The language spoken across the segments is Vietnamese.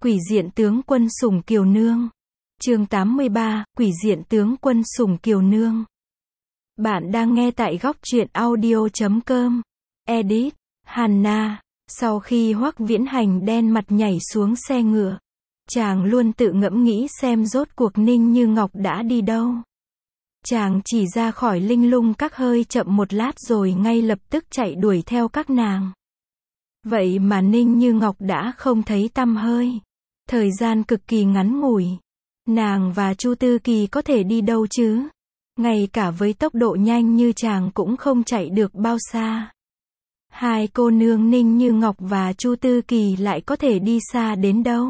Quỷ diện tướng quân Sủng Kiều Nương. Chương 83, Quỷ diện tướng quân Sủng Kiều Nương. Bạn đang nghe tại góc truyện audio.com. Edit, Hannah. Sau khi Hoắc Viễn Hành đen mặt nhảy xuống xe ngựa, chàng luôn tự ngẫm nghĩ xem rốt cuộc Ninh Như Ngọc đã đi đâu. Chàng chỉ ra khỏi Linh Lung Các hơi chậm một lát rồi ngay lập tức chạy đuổi theo các nàng. Vậy mà Ninh Như Ngọc đã không thấy tăm hơi. Thời gian cực kỳ ngắn ngủi. Nàng và Chu Tư Kỳ có thể đi đâu chứ? Ngay cả với tốc độ nhanh như chàng cũng không chạy được bao xa. Hai cô nương Ninh Như Ngọc và Chu Tư Kỳ lại có thể đi xa đến đâu?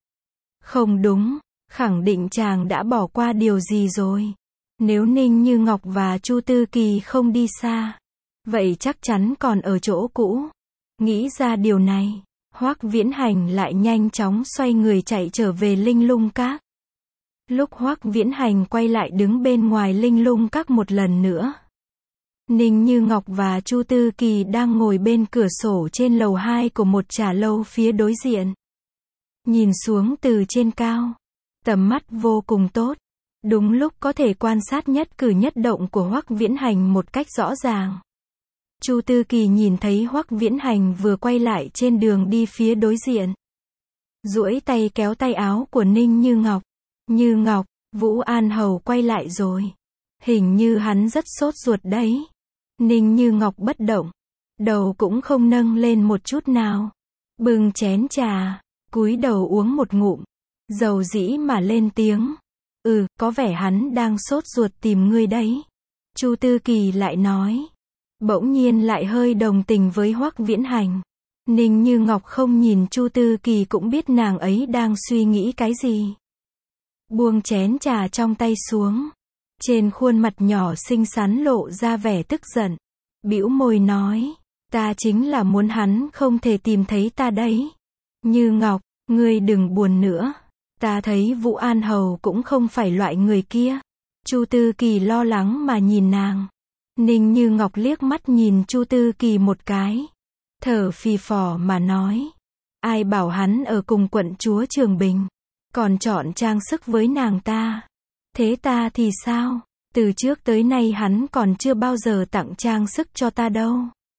Không đúng, khẳng định chàng đã bỏ qua điều gì rồi. Nếu Ninh Như Ngọc và Chu Tư Kỳ không đi xa, vậy chắc chắn còn ở chỗ cũ. Nghĩ ra điều này, Hoắc Viễn Hành lại nhanh chóng xoay người chạy trở về Linh Lung Các. Lúc Hoắc Viễn Hành quay lại đứng bên ngoài Linh Lung Các một lần nữa, Ninh Như Ngọc và Chu Tư Kỳ đang ngồi bên cửa sổ trên lầu 2 của một trà lâu phía đối diện. Nhìn xuống từ trên cao, tầm mắt vô cùng tốt, đúng lúc có thể quan sát nhất cử nhất động của Hoắc Viễn Hành một cách rõ ràng. Chu Tư Kỳ nhìn thấy Hoắc Viễn Hành vừa quay lại trên đường đi phía đối diện, duỗi tay kéo tay áo của Ninh Như Ngọc. Như Ngọc, Vũ An Hầu quay lại rồi. Hình như hắn rất sốt ruột đấy. Ninh Như Ngọc bất động, đầu cũng không nâng lên một chút nào. Bưng chén trà, cúi đầu uống một ngụm, dầu dĩ mà lên tiếng. Có vẻ hắn đang sốt ruột tìm ngươi đấy. Chu Tư Kỳ lại nói. Bỗng nhiên lại hơi đồng tình với Hoắc Viễn Hành. Ninh Như Ngọc không nhìn Chu Tư Kỳ cũng biết nàng ấy đang suy nghĩ cái gì. Buông chén trà trong tay xuống. Trên khuôn mặt nhỏ xinh xắn lộ ra vẻ tức giận. Bĩu môi nói. Ta chính là muốn hắn không thể tìm thấy ta đấy. Như Ngọc, ngươi đừng buồn nữa. Ta thấy Vũ An Hầu cũng không phải loại người kia. Chu Tư Kỳ lo lắng mà nhìn nàng. Ninh Như Ngọc liếc mắt nhìn Chu Tư Kỳ một cái. Thở phì phò mà nói. Ai bảo hắn ở cùng quận chúa Trường Bình. Còn chọn trang sức với nàng ta. Thế ta thì sao? Từ trước tới nay hắn còn chưa bao giờ tặng trang sức cho ta đâu.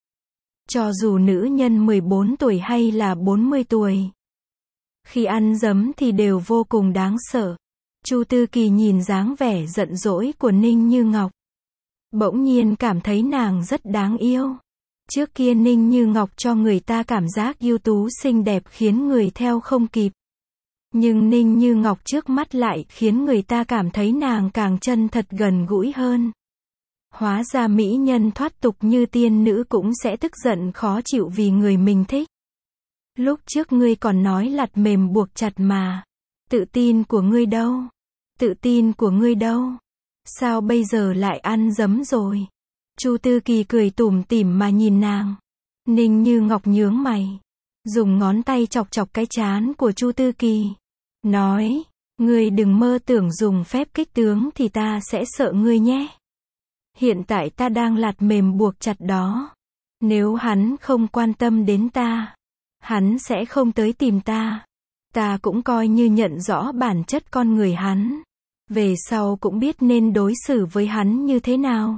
Cho dù nữ nhân 14 tuổi hay là 40 tuổi. Khi ăn dấm thì đều vô cùng đáng sợ. Chu Tư Kỳ nhìn dáng vẻ giận dỗi của Ninh Như Ngọc. Bỗng nhiên cảm thấy nàng rất đáng yêu. Trước kia Ninh Như Ngọc cho người ta cảm giác ưu tú xinh đẹp khiến người theo không kịp. Nhưng Ninh Như Ngọc trước mắt lại khiến người ta cảm thấy nàng càng chân thật gần gũi hơn. Hóa ra mỹ nhân thoát tục như tiên nữ cũng sẽ tức giận khó chịu vì người mình thích. Lúc trước ngươi còn nói lặt mềm buộc chặt mà. Tự tin của ngươi đâu? Tự tin của ngươi đâu? Sao bây giờ lại ăn dấm rồi? Chu Tư Kỳ cười tủm tỉm mà nhìn nàng. Ninh Như Ngọc nhướng mày, dùng ngón tay chọc chọc cái trán của Chu Tư Kỳ. Nói, ngươi đừng mơ tưởng dùng phép kích tướng thì ta sẽ sợ ngươi nhé. Hiện tại ta đang lạt mềm buộc chặt đó. Nếu hắn không quan tâm đến ta, hắn sẽ không tới tìm ta. Ta cũng coi như nhận rõ bản chất con người hắn. Về sau cũng biết nên đối xử với hắn như thế nào.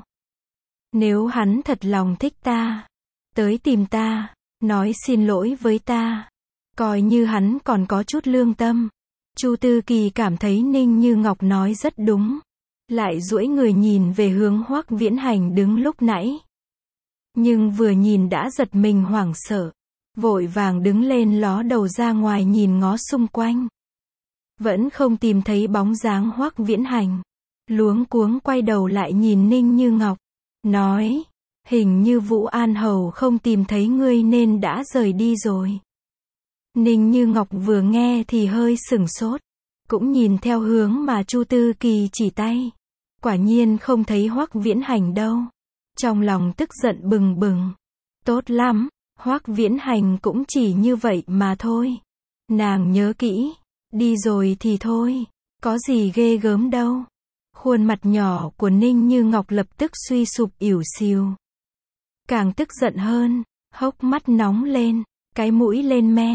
Nếu hắn thật lòng thích ta, tới tìm ta, nói xin lỗi với ta, coi như hắn còn có chút lương tâm. Chu Tư Kỳ cảm thấy Ninh Như Ngọc nói rất đúng. Lại duỗi người nhìn về hướng Hoắc Viễn Hành đứng lúc nãy. Nhưng vừa nhìn đã giật mình hoảng sợ. Vội vàng đứng lên ló đầu ra ngoài nhìn ngó xung quanh. Vẫn không tìm thấy bóng dáng Hoắc Viễn Hành. Luống cuống quay đầu lại nhìn Ninh Như Ngọc. Nói, hình như Vũ An Hầu không tìm thấy ngươi nên đã rời đi rồi. Ninh Như Ngọc vừa nghe thì hơi sửng sốt. Cũng nhìn theo hướng mà Chu Tư Kỳ chỉ tay. Quả nhiên không thấy Hoắc Viễn Hành đâu. Trong lòng tức giận bừng bừng. Tốt lắm, Hoắc Viễn Hành cũng chỉ như vậy mà thôi. Nàng nhớ kỹ. Đi rồi thì thôi. Có gì ghê gớm đâu. Khuôn mặt nhỏ của Ninh Như Ngọc lập tức suy sụp ỉu xìu. Càng tức giận hơn, hốc mắt nóng lên, cái mũi lên men.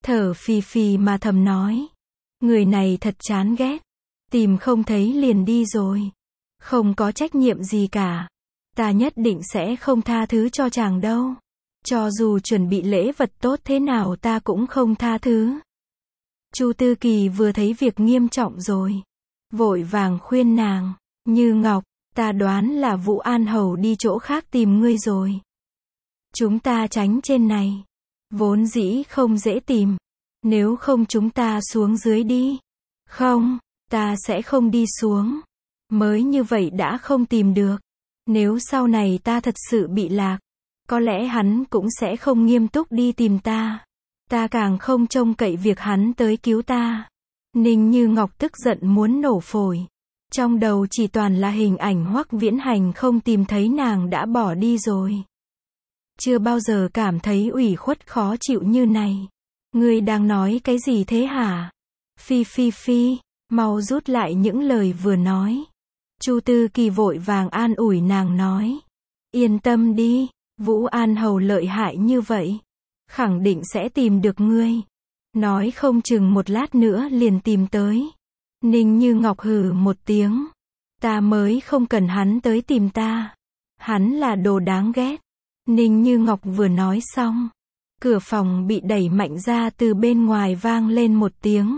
thở phì phì mà thầm nói. Người này thật chán ghét. Tìm không thấy liền đi rồi. Không có trách nhiệm gì cả. Ta nhất định sẽ không tha thứ cho chàng đâu. Cho dù chuẩn bị lễ vật tốt thế nào ta cũng không tha thứ. Chu Tư Kỳ vừa thấy việc nghiêm trọng rồi. Vội vàng khuyên nàng. Như Ngọc, ta đoán là Vũ An Hầu đi chỗ khác tìm ngươi rồi. Chúng ta tránh trên này. Vốn dĩ không dễ tìm. Nếu không chúng ta xuống dưới đi. Không, ta sẽ không đi xuống. Mới như vậy đã không tìm được. Nếu sau này ta thật sự bị lạc, có lẽ hắn cũng sẽ không nghiêm túc đi tìm ta. Ta càng không trông cậy việc hắn tới cứu ta. Ninh Như Ngọc tức giận muốn nổ phổi. Trong đầu chỉ toàn là hình ảnh Hoắc Viễn Hành không tìm thấy nàng đã bỏ đi rồi. Chưa bao giờ cảm thấy ủy khuất khó chịu như này. Ngươi đang nói cái gì thế hả? Phi phi phi, mau rút lại những lời vừa nói. Chu Tư Kỳ vội vàng an ủi nàng nói. Yên tâm đi, Vũ An Hầu lợi hại như vậy. Khẳng định sẽ tìm được ngươi. Nói không chừng một lát nữa liền tìm tới. Ninh Như Ngọc hừ một tiếng. Ta mới không cần hắn tới tìm ta. Hắn là đồ đáng ghét. Ninh Như Ngọc vừa nói xong. Cửa phòng bị đẩy mạnh ra từ bên ngoài vang lên một tiếng.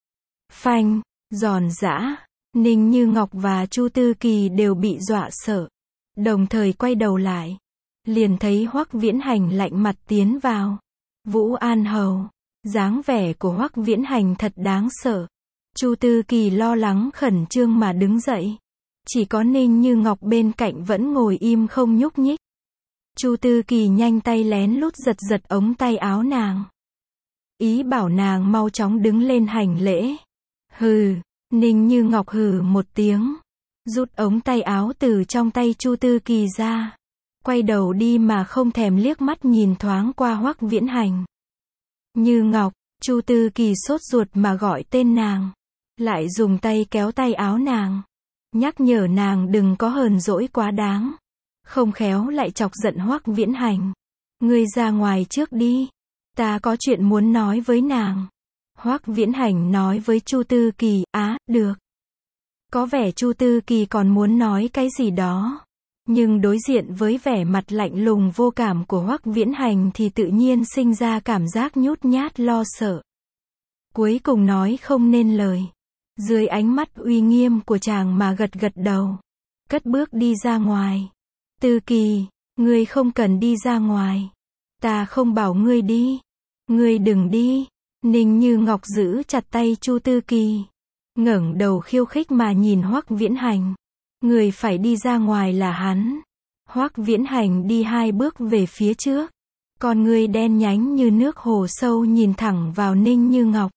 Phanh, giòn giã. Ninh Như Ngọc và Chu Tư Kỳ đều bị dọa sợ. Đồng thời quay đầu lại. Liền thấy Hoắc Viễn Hành lạnh mặt tiến vào. Vũ An Hầu. Dáng vẻ của Hoắc Viễn Hành thật đáng sợ. Chu Tư Kỳ lo lắng khẩn trương mà đứng dậy. Chỉ có Ninh Như Ngọc bên cạnh vẫn ngồi im không nhúc nhích. Chu Tư Kỳ nhanh tay lén lút giật giật ống tay áo nàng. Ý bảo nàng mau chóng đứng lên hành lễ. Hừ, Ninh Như Ngọc hừ một tiếng. Rút ống tay áo từ trong tay Chu Tư Kỳ ra. Quay đầu đi mà không thèm liếc mắt nhìn thoáng qua Hoắc Viễn Hành. Như Ngọc, Chu Tư Kỳ sốt ruột mà gọi tên nàng. Lại dùng tay kéo tay áo nàng. Nhắc nhở nàng đừng có hờn dỗi quá đáng. Không khéo lại chọc giận Hoắc Viễn Hành. Ngươi ra ngoài trước đi. Ta có chuyện muốn nói với nàng. Hoắc Viễn Hành nói với Chu Tư Kỳ, được. Có vẻ Chu Tư Kỳ còn muốn nói cái gì đó. Nhưng đối diện với vẻ mặt lạnh lùng vô cảm của Hoắc Viễn Hành thì tự nhiên sinh ra cảm giác nhút nhát lo sợ. Cuối cùng nói không nên lời. Dưới ánh mắt uy nghiêm của chàng mà gật gật đầu. Cất bước đi ra ngoài. Tư Kỳ, ngươi không cần đi ra ngoài. Ta không bảo ngươi đi. Ngươi đừng đi. Ninh Như Ngọc giữ chặt tay Chu Tư Kỳ. Ngẩng đầu khiêu khích mà nhìn Hoắc Viễn Hành. Người phải đi ra ngoài là hắn. Hoắc Viễn Hành đi 2 bước về phía trước. Con ngươi đen nhánh như nước hồ sâu nhìn thẳng vào Ninh Như Ngọc.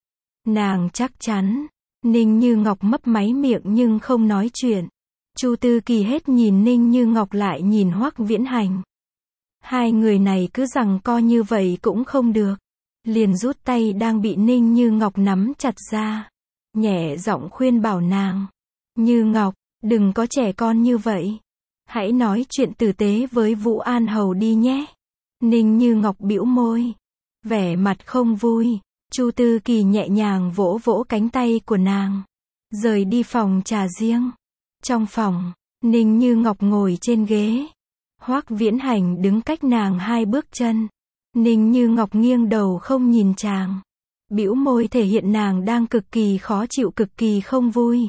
Nàng chắc chắn. Ninh Như Ngọc mấp máy miệng nhưng không nói chuyện. Chu Tư Kỳ hết nhìn Ninh Như Ngọc lại nhìn Hoắc Viễn Hành. Hai người này cứ giằng co như vậy cũng không được. Liền rút tay đang bị Ninh Như Ngọc nắm chặt ra. Nhẹ giọng khuyên bảo nàng. Như Ngọc, đừng có trẻ con như vậy. Hãy nói chuyện tử tế với Vũ An Hầu đi nhé. Ninh Như Ngọc bĩu môi. Vẻ mặt không vui. Chu Tư Kỳ nhẹ nhàng vỗ vỗ cánh tay của nàng. Rời đi phòng trà riêng. Trong phòng, Ninh Như Ngọc ngồi trên ghế. Hoắc Viễn Hành đứng cách nàng 2 bước chân. Ninh Như Ngọc nghiêng đầu không nhìn chàng. Bĩu môi thể hiện nàng đang cực kỳ khó chịu, cực kỳ không vui.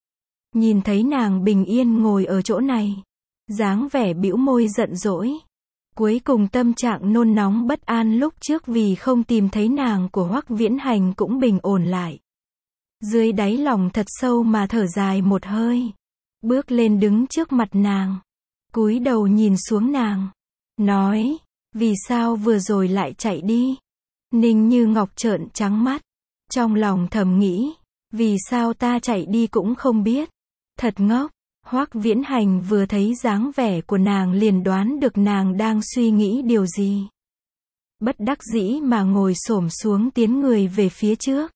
Nhìn thấy nàng bình yên ngồi ở chỗ này. Dáng vẻ bĩu môi giận dỗi. Cuối cùng tâm trạng nôn nóng bất an lúc trước vì không tìm thấy nàng của Hoắc Viễn Hành cũng bình ổn lại. Dưới đáy lòng thật sâu mà thở dài một hơi. Bước lên đứng trước mặt nàng. Cúi đầu nhìn xuống nàng. Nói, vì sao vừa rồi lại chạy đi? Ninh Như Ngọc trợn trắng mắt. Trong lòng thầm nghĩ, vì sao ta chạy đi cũng không biết. Thật ngốc. Hoắc Viễn Hành vừa thấy dáng vẻ của nàng liền đoán được nàng đang suy nghĩ điều gì. Bất đắc dĩ mà ngồi xổm xuống tiến người về phía trước.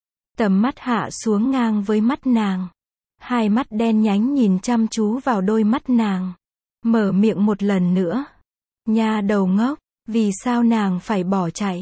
Tầm mắt hạ xuống ngang với mắt nàng. Hai mắt đen nhánh nhìn chăm chú vào đôi mắt nàng. Mở miệng một lần nữa. Nha đầu ngốc, vì sao nàng phải bỏ chạy?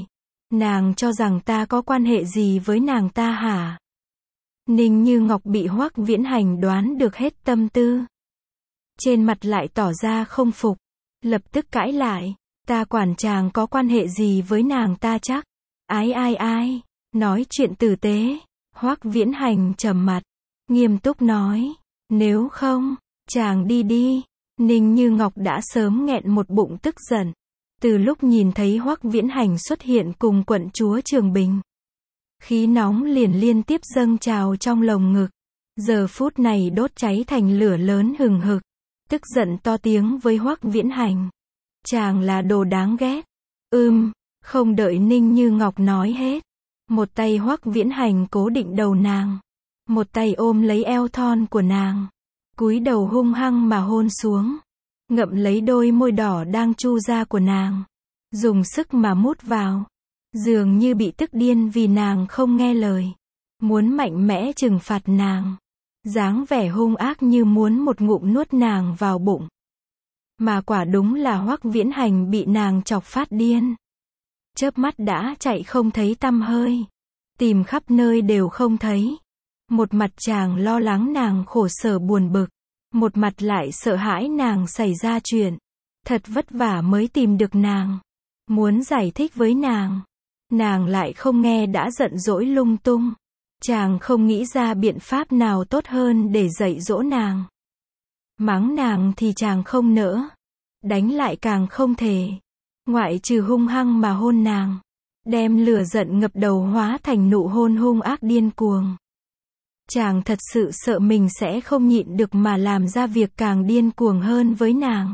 Nàng cho rằng ta có quan hệ gì với nàng ta hả? Ninh Như Ngọc bị Hoắc Viễn Hành đoán được hết tâm tư. Trên mặt lại tỏ ra không phục. Lập tức cãi lại. Ta quản chàng có quan hệ gì với nàng ta chắc? Ai, nói chuyện tử tế. Hoắc Viễn Hành trầm mặt, nghiêm túc nói. Nếu không, chàng đi đi. Ninh Như Ngọc đã sớm nghẹn một bụng tức giận. Từ lúc nhìn thấy Hoắc Viễn Hành xuất hiện cùng quận chúa Trường Bình, khí nóng liền liên tiếp dâng trào trong lồng ngực. Giờ phút này đốt cháy thành lửa lớn hừng hực. Tức giận to tiếng với Hoắc Viễn Hành. Chàng là đồ đáng ghét. Không đợi Ninh Như Ngọc nói hết. Một tay Hoắc Viễn Hành cố định đầu nàng. Một tay ôm lấy eo thon của nàng. Cúi đầu hung hăng mà hôn xuống. Ngậm lấy đôi môi đỏ đang chu ra của nàng. Dùng sức mà mút vào. Dường như bị tức điên vì nàng không nghe lời. Muốn mạnh mẽ trừng phạt nàng. Dáng vẻ hung ác như muốn một ngụm nuốt nàng vào bụng. Mà quả đúng là Hoắc Viễn Hành bị nàng chọc phát điên. Chớp mắt đã chạy không thấy tăm hơi. Tìm khắp nơi đều không thấy. Một mặt chàng lo lắng nàng khổ sở buồn bực. Một mặt lại sợ hãi nàng xảy ra chuyện. Thật vất vả mới tìm được nàng. Muốn giải thích với nàng. Nàng lại không nghe đã giận dỗi lung tung. Chàng không nghĩ ra biện pháp nào tốt hơn để dạy dỗ nàng. Mắng nàng thì chàng không nỡ. Đánh lại càng không thể. Ngoại trừ hung hăng mà hôn nàng. Đem lửa giận ngập đầu hóa thành nụ hôn hung ác điên cuồng. Chàng thật sự sợ mình sẽ không nhịn được mà làm ra việc càng điên cuồng hơn với nàng.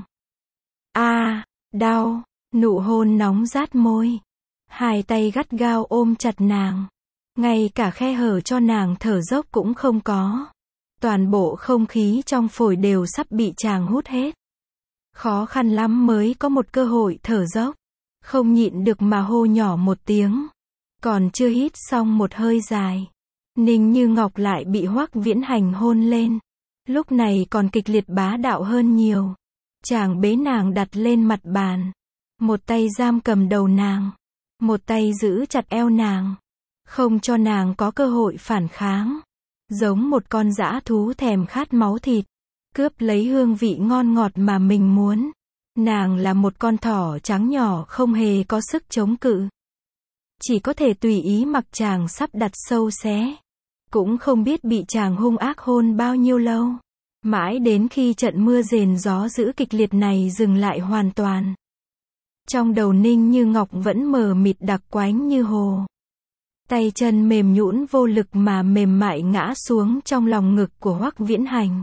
Đau, nụ hôn nóng rát môi. Hai tay gắt gao ôm chặt nàng. Ngay cả khe hở cho nàng thở dốc cũng không có. Toàn bộ không khí trong phổi đều sắp bị chàng hút hết. Khó khăn lắm mới có một cơ hội thở dốc. Không nhịn được mà hô nhỏ một tiếng. Còn chưa hít xong một hơi dài. Ninh Như Ngọc lại bị Hoắc Viễn Hành hôn lên. Lúc này còn kịch liệt bá đạo hơn nhiều. Chàng bế nàng đặt lên mặt bàn. Một tay giam cầm đầu nàng. Một tay giữ chặt eo nàng. Không cho nàng có cơ hội phản kháng. Giống một con dã thú thèm khát máu thịt. Cướp lấy hương vị ngon ngọt mà mình muốn. Nàng là một con thỏ trắng nhỏ không hề có sức chống cự. Chỉ có thể tùy ý mặc chàng sắp đặt sâu xé. Cũng không biết bị chàng hung ác hôn bao nhiêu lâu. Mãi đến khi trận mưa rền gió dữ kịch liệt này dừng lại hoàn toàn. Trong đầu Ninh Như Ngọc vẫn mờ mịt đặc quánh như hồ. Tay chân mềm nhũn vô lực mà mềm mại ngã xuống trong lòng ngực của Hoắc Viễn Hành.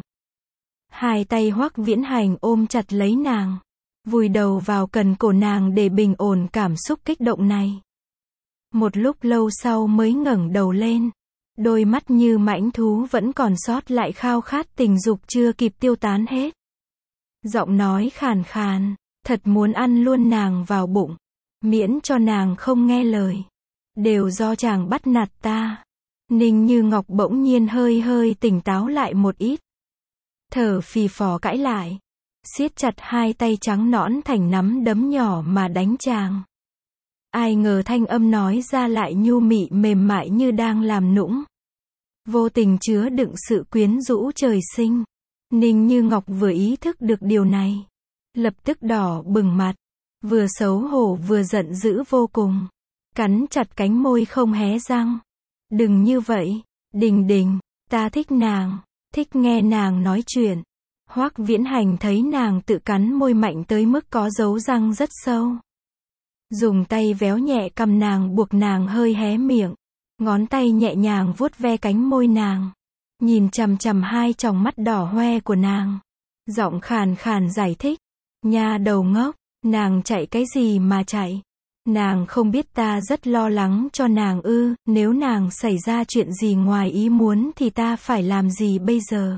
Hai tay Hoắc Viễn Hành ôm chặt lấy nàng. Vùi đầu vào cần cổ nàng để bình ổn cảm xúc kích động này. Một lúc lâu sau mới ngẩng đầu lên. Đôi mắt như mãnh thú vẫn còn sót lại khao khát tình dục chưa kịp tiêu tán hết. Giọng nói khàn khàn, thật muốn ăn luôn nàng vào bụng. Miễn cho nàng không nghe lời. Đều do chàng bắt nạt ta. Ninh Như Ngọc bỗng nhiên hơi tỉnh táo lại một ít. Thở phì phò cãi lại. Siết chặt hai tay trắng nõn thành nắm đấm nhỏ mà đánh chàng. Ai ngờ thanh âm nói ra lại nhu mị mềm mại như đang làm nũng. Vô tình chứa đựng sự quyến rũ trời sinh. Ninh Như Ngọc vừa ý thức được điều này. Lập tức đỏ bừng mặt. Vừa xấu hổ vừa giận dữ vô cùng. Cắn chặt cánh môi không hé răng. Đừng như vậy. Đình, ta thích nàng. Thích nghe nàng nói chuyện. Hoắc Viễn Hành thấy nàng tự cắn môi mạnh tới mức có dấu răng rất sâu. Dùng tay véo nhẹ cằm nàng buộc nàng hơi hé miệng. Ngón tay nhẹ nhàng vuốt ve cánh môi nàng. Nhìn chằm chằm hai tròng mắt đỏ hoe của nàng. Giọng khàn khàn giải thích. Nha đầu ngốc, nàng chạy cái gì mà chạy? Nàng không biết ta rất lo lắng cho nàng ư? Nếu nàng xảy ra chuyện gì ngoài ý muốn thì ta phải làm gì bây giờ?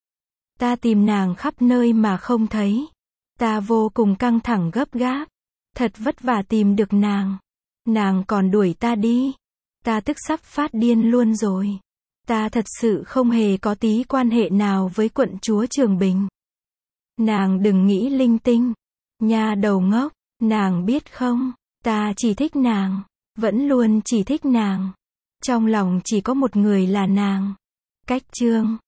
Ta tìm nàng khắp nơi mà không thấy. Ta vô cùng căng thẳng gấp gáp. Thật vất vả tìm được nàng. Nàng còn đuổi ta đi. Ta tức sắp phát điên luôn rồi. Ta thật sự không hề có tí quan hệ nào với quận chúa Trường Bình. Nàng đừng nghĩ linh tinh. Nha đầu ngốc, nàng biết không, ta chỉ thích nàng. Vẫn luôn chỉ thích nàng. Trong lòng chỉ có một người là nàng. Cách chương